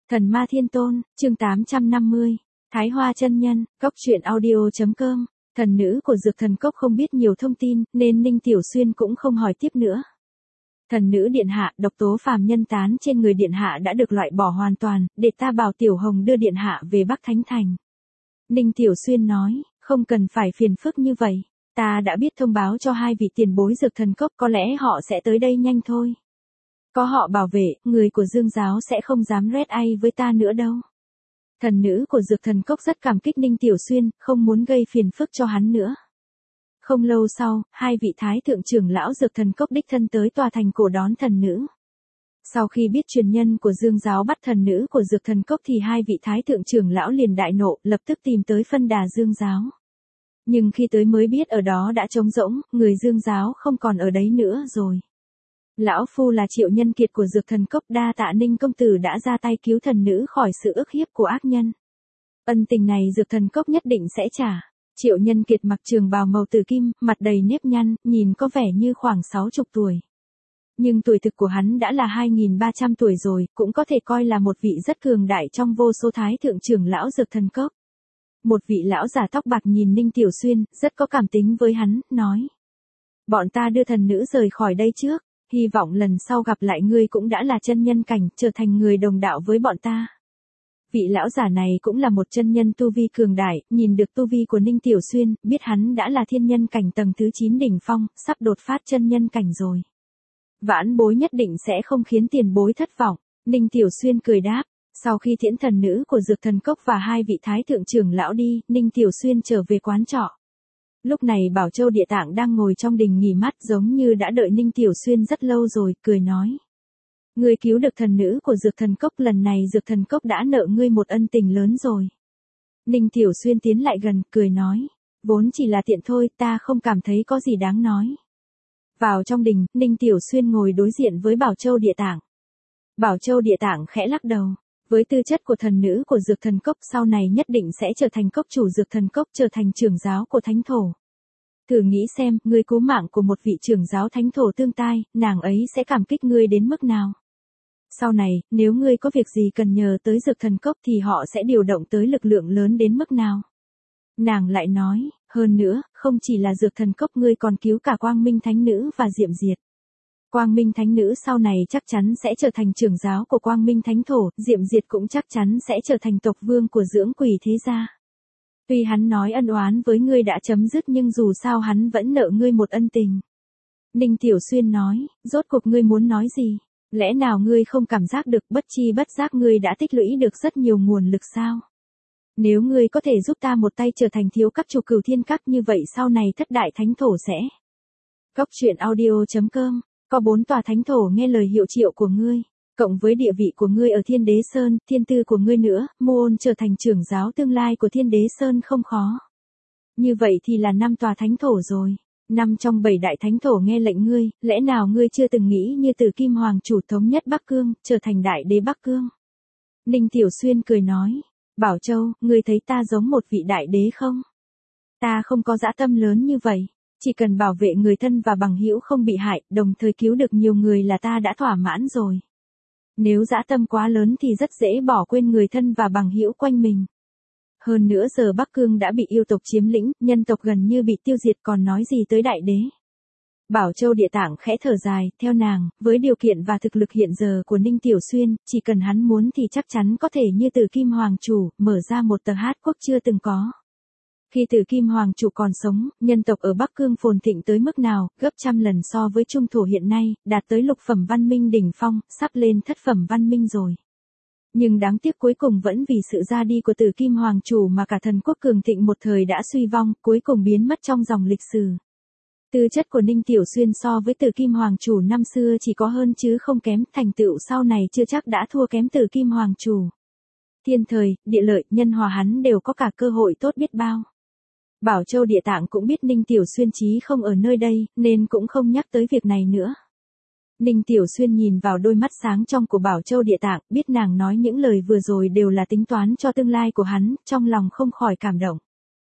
Thần ma thiên tôn, chương 850, Thái Hoa chân nhân, Cốc truyện audio.com. Thần nữ của Dược Thần Cốc không biết nhiều thông tin, nên Ninh Tiểu Xuyên cũng không hỏi tiếp nữa. Thần nữ điện hạ, độc tố phàm nhân tán trên người điện hạ đã được loại bỏ hoàn toàn, để ta bảo Tiểu Hồng đưa điện hạ về Bắc Thánh Thành. Ninh Tiểu Xuyên nói, không cần phải phiền phức như vậy, ta đã biết thông báo cho hai vị tiền bối Dược Thần Cốc, có lẽ họ sẽ tới đây nhanh thôi. Có họ bảo vệ, người của Dương giáo sẽ không dám rét ai với ta nữa đâu. Thần nữ của Dược Thần Cốc rất cảm kích Ninh Tiểu Xuyên, không muốn gây phiền phức cho hắn nữa. Không lâu sau, hai vị thái thượng trưởng lão Dược Thần Cốc đích thân tới tòa thành cổ đón thần nữ. Sau khi biết truyền nhân của Dương giáo bắt thần nữ của Dược Thần Cốc thì hai vị thái thượng trưởng lão liền đại nộ, lập tức tìm tới phân đà Dương giáo. Nhưng khi tới mới biết ở đó đã trống rỗng, người Dương giáo không còn ở đấy nữa rồi. Lão phu là Triệu Nhân Kiệt của Dược Thần Cốc, đa tạ Ninh công tử đã ra tay cứu thần nữ khỏi sự ức hiếp của ác nhân. Ân tình này Dược Thần Cốc nhất định sẽ trả. Triệu Nhân Kiệt mặc trường bào màu tử kim, mặt đầy nếp nhăn, nhìn có vẻ như khoảng 60 tuổi. Nhưng tuổi thực của hắn đã là 2300 tuổi rồi, cũng có thể coi là một vị rất cường đại trong vô số thái thượng trưởng lão Dược Thần Cốc. Một vị lão già tóc bạc nhìn Ninh Tiểu Xuyên, rất có cảm tính với hắn, nói: bọn ta đưa thần nữ rời khỏi đây trước. Hy vọng lần sau gặp lại ngươi cũng đã là chân nhân cảnh, trở thành người đồng đạo với bọn ta. Vị lão giả này cũng là một chân nhân tu vi cường đại, nhìn được tu vi của Ninh Tiểu Xuyên, biết hắn đã là thiên nhân cảnh tầng thứ 9 đỉnh phong, sắp đột phát chân nhân cảnh rồi. Vãn bối nhất định sẽ không khiến tiền bối thất vọng. Ninh Tiểu Xuyên cười đáp. Sau khi tiễn thần nữ của Dược Thần Cốc và hai vị thái thượng trưởng lão đi, Ninh Tiểu Xuyên trở về quán trọ. Lúc này Bảo Châu Địa Tạng đang ngồi trong đình nghỉ mát, giống như đã đợi Ninh Tiểu Xuyên rất lâu rồi, cười nói: ngươi cứu được thần nữ của Dược Thần Cốc, lần này Dược Thần Cốc đã nợ ngươi một ân tình lớn rồi. Ninh Tiểu Xuyên tiến lại gần, cười nói: vốn chỉ là tiện thôi, ta không cảm thấy có gì đáng nói. Vào trong đình, Ninh Tiểu Xuyên ngồi đối diện với Bảo Châu Địa Tạng. Bảo Châu Địa Tạng khẽ lắc đầu. Với tư chất của thần nữ của Dược Thần Cốc, sau này nhất định sẽ trở thành cốc chủ Dược Thần Cốc, trở thành trưởng giáo của thánh thổ. Thử nghĩ xem, ngươi cứu mạng của một vị trưởng giáo thánh thổ tương tai, nàng ấy sẽ cảm kích ngươi đến mức nào. Sau này, nếu ngươi có việc gì cần nhờ tới Dược Thần Cốc thì họ sẽ điều động tới lực lượng lớn đến mức nào. Nàng lại nói, hơn nữa, không chỉ là Dược Thần Cốc, ngươi còn cứu cả Quang Minh Thánh Nữ và Diệm Diệt. Quang Minh Thánh Nữ sau này chắc chắn sẽ trở thành trưởng giáo của Quang Minh Thánh Thổ, Diệm Diệt cũng chắc chắn sẽ trở thành tộc vương của dưỡng quỷ thế gia. Tuy hắn nói ân oán với ngươi đã chấm dứt, nhưng dù sao hắn vẫn nợ ngươi một ân tình. Ninh Tiểu Xuyên nói, rốt cuộc ngươi muốn nói gì? Lẽ nào ngươi không cảm giác được bất chi bất giác ngươi đã tích lũy được rất nhiều nguồn lực sao? Nếu ngươi có thể giúp ta một tay trở thành thiếu các chủ Cửu Thiên Các, như vậy sau này thất đại thánh thổ sẽ. Cốc truyện audio.com. Có 4 tòa thánh thổ nghe lời hiệu triệu của ngươi, cộng với địa vị của ngươi ở Thiên Đế Sơn, thiên tư của ngươi nữa, môn trở thành trưởng giáo tương lai của Thiên Đế Sơn không khó. Như vậy thì là 5 tòa thánh thổ rồi. 5 trong 7 đại thánh thổ nghe lệnh ngươi, lẽ nào ngươi chưa từng nghĩ như Từ Kim Hoàng chủ thống nhất Bắc Cương, trở thành đại đế Bắc Cương? Ninh Tiểu Xuyên cười nói, Bảo Châu, ngươi thấy ta giống một vị đại đế không? Ta không có dã tâm lớn như vậy. Chỉ cần bảo vệ người thân và bằng hữu không bị hại, đồng thời cứu được nhiều người là ta đã thỏa mãn rồi. Nếu dã tâm quá lớn thì rất dễ bỏ quên người thân và bằng hữu quanh mình. Hơn nữa giờ Bắc Cương đã bị yêu tộc chiếm lĩnh, nhân tộc gần như bị tiêu diệt, còn nói gì tới đại đế. Bảo Châu Địa Tạng khẽ thở dài, theo nàng, với điều kiện và thực lực hiện giờ của Ninh Tiểu Xuyên, chỉ cần hắn muốn thì chắc chắn có thể như Từ Kim Hoàng chủ, mở ra một tờ hát quốc chưa từng có. Khi Từ Kim Hoàng chủ còn sống, nhân tộc ở Bắc Cương phồn thịnh tới mức nào, gấp trăm lần so với trung thổ hiện nay, đạt tới lục phẩm văn minh đỉnh phong, sắp lên thất phẩm văn minh rồi. Nhưng đáng tiếc cuối cùng vẫn vì sự ra đi của Từ Kim Hoàng chủ mà cả thần quốc cường thịnh một thời đã suy vong, cuối cùng biến mất trong dòng lịch sử. Tư chất của Ninh Tiểu Xuyên so với Từ Kim Hoàng chủ năm xưa chỉ có hơn chứ không kém, thành tựu sau này chưa chắc đã thua kém Từ Kim Hoàng chủ. Thiên thời, địa lợi, nhân hòa hắn đều có cả cơ hội tốt biết bao. Bảo Châu Địa Tạng cũng biết Ninh Tiểu Xuyên chí không ở nơi đây, nên cũng không nhắc tới việc này nữa. Ninh Tiểu Xuyên nhìn vào đôi mắt sáng trong của Bảo Châu Địa Tạng, biết nàng nói những lời vừa rồi đều là tính toán cho tương lai của hắn, trong lòng không khỏi cảm động.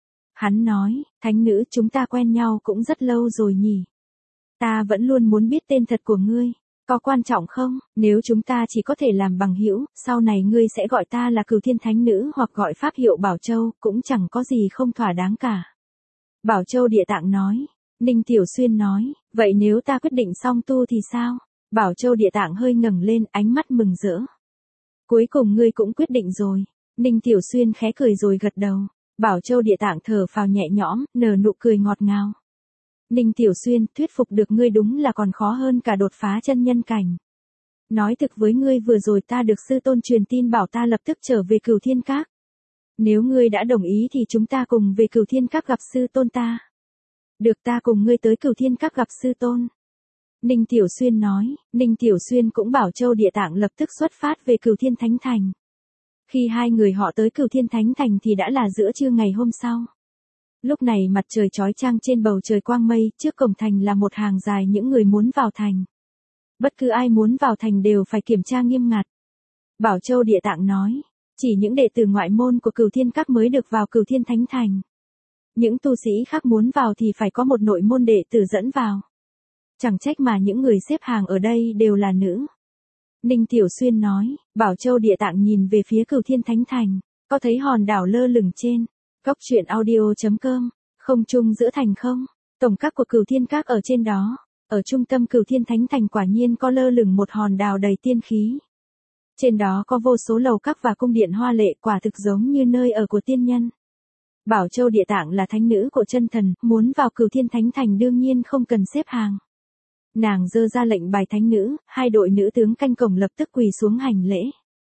Hắn nói, thánh nữ, chúng ta quen nhau cũng rất lâu rồi nhỉ. Ta vẫn luôn muốn biết tên thật của ngươi. Có quan trọng không? Nếu chúng ta chỉ có thể làm bằng hữu, sau này ngươi sẽ gọi ta là Cửu Thiên Thánh Nữ hoặc gọi pháp hiệu Bảo Châu, cũng chẳng có gì không thỏa đáng cả. Bảo Châu Địa Tạng nói. Ninh Tiểu Xuyên nói, vậy nếu ta quyết định song tu thì sao? Bảo Châu Địa Tạng hơi ngẩng lên, ánh mắt mừng rỡ. Cuối cùng ngươi cũng quyết định rồi. Ninh Tiểu Xuyên khẽ cười rồi gật đầu. Bảo Châu Địa Tạng thở phào nhẹ nhõm, nở nụ cười ngọt ngào. Ninh Tiểu Xuyên, thuyết phục được ngươi đúng là còn khó hơn cả đột phá chân nhân cảnh. Nói thực với ngươi, vừa rồi ta được sư tôn truyền tin bảo ta lập tức trở về Cửu Thiên Các. Nếu ngươi đã đồng ý thì chúng ta cùng về Cửu Thiên Các gặp sư tôn ta. Được, ta cùng ngươi tới Cửu Thiên Các gặp sư tôn. Ninh Tiểu Xuyên nói. Ninh Tiểu Xuyên cũng bảo Châu Địa Tạng lập tức xuất phát về Cửu Thiên Thánh Thành. Khi hai người họ tới Cửu Thiên Thánh Thành thì đã là giữa trưa ngày hôm sau. Lúc này mặt trời chói chang trên bầu trời quang mây, trước cổng thành là một hàng dài những người muốn vào thành. Bất cứ ai muốn vào thành đều phải kiểm tra nghiêm ngặt. Bảo Châu Địa Tạng nói, chỉ những đệ tử ngoại môn của Cửu Thiên Các mới được vào Cửu Thiên Thánh Thành. Những tu sĩ khác muốn vào thì phải có một nội môn đệ tử dẫn vào. Chẳng trách mà những người xếp hàng ở đây đều là nữ. Ninh Tiểu Xuyên nói. Bảo Châu Địa Tạng nhìn về phía Cửu Thiên Thánh Thành, có thấy hòn đảo lơ lửng trên Cốc Truyện Audio.com, không trung giữa thành không? Tổng các của Cửu Thiên Các ở trên đó. Ở trung tâm Cửu Thiên Thánh Thành quả nhiên có lơ lửng một hòn đảo đầy tiên khí. Trên đó có vô số lầu các và cung điện hoa lệ, quả thực giống như nơi ở của tiên nhân. Bảo Châu Địa Tạng là thánh nữ của chân thần, muốn vào Cửu Thiên Thánh Thành đương nhiên không cần xếp hàng. Nàng giơ ra lệnh bài thánh nữ, hai đội nữ tướng canh cổng lập tức quỳ xuống hành lễ.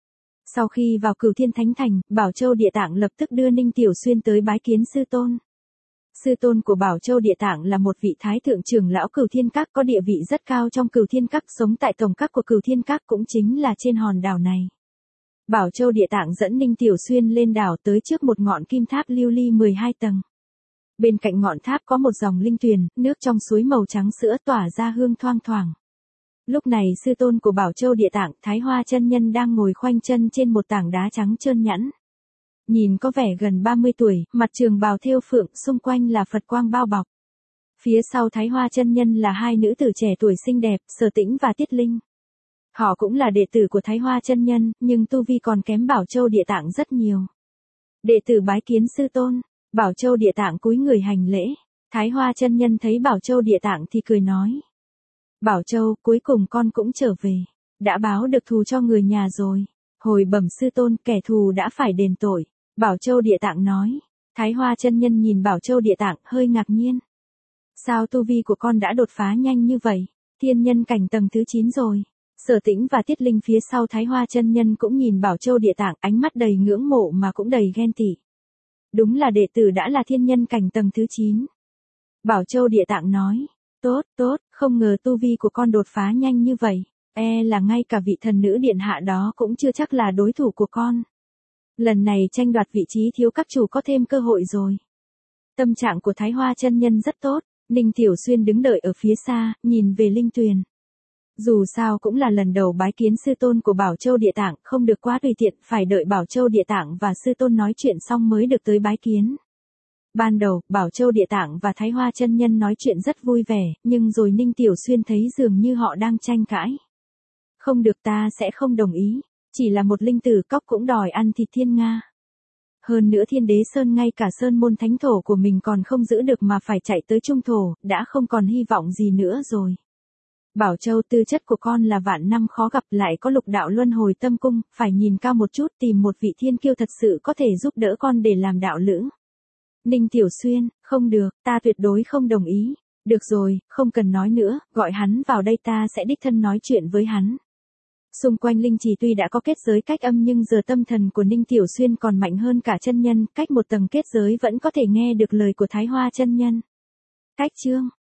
Sau khi vào Cửu Thiên Thánh Thành, Bảo Châu Địa Tạng lập tức đưa Ninh Tiểu Xuyên tới bái kiến sư tôn. Sư tôn của Bảo Châu Địa Tạng là một vị thái thượng trưởng lão Cửu Thiên Các, có địa vị rất cao trong Cửu Thiên Các, sống tại tổng các của Cửu Thiên Các, cũng chính là trên hòn đảo này. Bảo Châu Địa Tạng dẫn Ninh Tiểu Xuyên lên đảo tới trước một ngọn kim tháp lưu ly 12 tầng. Bên cạnh ngọn tháp có một dòng linh tuyền, nước trong suối màu trắng sữa tỏa ra hương thoang thoảng. Lúc này sư tôn của Bảo Châu Địa Tạng, Thái Hoa chân nhân đang ngồi khoanh chân trên một tảng đá trắng trơn nhẵn. Nhìn có vẻ gần 30 tuổi, mặt trường bào thêu phượng, xung quanh là Phật quang bao bọc. Phía sau Thái Hoa chân nhân là hai nữ tử trẻ tuổi xinh đẹp, Sở Tĩnh và Tiết Linh. Họ cũng là đệ tử của Thái Hoa chân nhân, nhưng tu vi còn kém Bảo Châu Địa Tạng rất nhiều. Đệ tử bái kiến sư tôn. Bảo Châu Địa Tạng cúi người hành lễ. Thái Hoa chân nhân thấy Bảo Châu Địa Tạng thì cười nói. Bảo Châu, cuối cùng con cũng trở về. Đã báo được thù cho người nhà rồi. Hồi bẩm sư tôn, kẻ thù đã phải đền tội. Bảo Châu Địa Tạng nói. Thái Hoa chân nhân nhìn Bảo Châu Địa Tạng hơi ngạc nhiên. Sao tu vi của con đã đột phá nhanh như vậy? Thiên nhân cảnh tầng thứ 9 rồi. Sở Tĩnh và Tiết Linh phía sau Thái Hoa chân nhân cũng nhìn Bảo Châu Địa Tạng, ánh mắt đầy ngưỡng mộ mà cũng đầy ghen tị. Đúng là đệ tử đã là thiên nhân cảnh tầng thứ 9. Bảo Châu Địa Tạng nói. Tốt, tốt, không ngờ tu vi của con đột phá nhanh như vậy. Là ngay cả vị thần nữ điện hạ đó cũng chưa chắc là đối thủ của con. Lần này tranh đoạt vị trí thiếu các chủ có thêm cơ hội rồi. Tâm trạng của Thái Hoa chân nhân rất tốt. Ninh Tiểu Xuyên đứng đợi ở phía xa, nhìn về linh tuyền. Dù sao cũng là lần đầu bái kiến sư tôn của Bảo Châu Địa Tạng, không được quá tùy tiện, phải đợi Bảo Châu Địa Tạng và sư tôn nói chuyện xong mới được tới bái kiến. Ban đầu, Bảo Châu Địa Tạng và Thái Hoa chân nhân nói chuyện rất vui vẻ, nhưng rồi Ninh Tiểu Xuyên thấy dường như họ đang tranh cãi. Không được, ta sẽ không đồng ý, chỉ là một linh tử cóc cũng đòi ăn thịt thiên nga. Hơn nữa Thiên Đế Sơn ngay cả sơn môn thánh thổ của mình còn không giữ được mà phải chạy tới trung thổ, đã không còn hy vọng gì nữa rồi. Bảo Châu, tư chất của con là vạn năm khó gặp, lại có lục đạo luân hồi tâm cung, phải nhìn cao một chút, tìm một vị thiên kiêu thật sự có thể giúp đỡ con để làm đạo lữ. Ninh Tiểu Xuyên, không được, ta tuyệt đối không đồng ý. Được rồi, không cần nói nữa, gọi hắn vào đây, ta sẽ đích thân nói chuyện với hắn. Xung quanh linh trì tuy đã có kết giới cách âm nhưng giờ tâm thần của Ninh Tiểu Xuyên còn mạnh hơn cả chân nhân, cách một tầng kết giới vẫn có thể nghe được lời của Thái Hoa chân nhân. Cách chương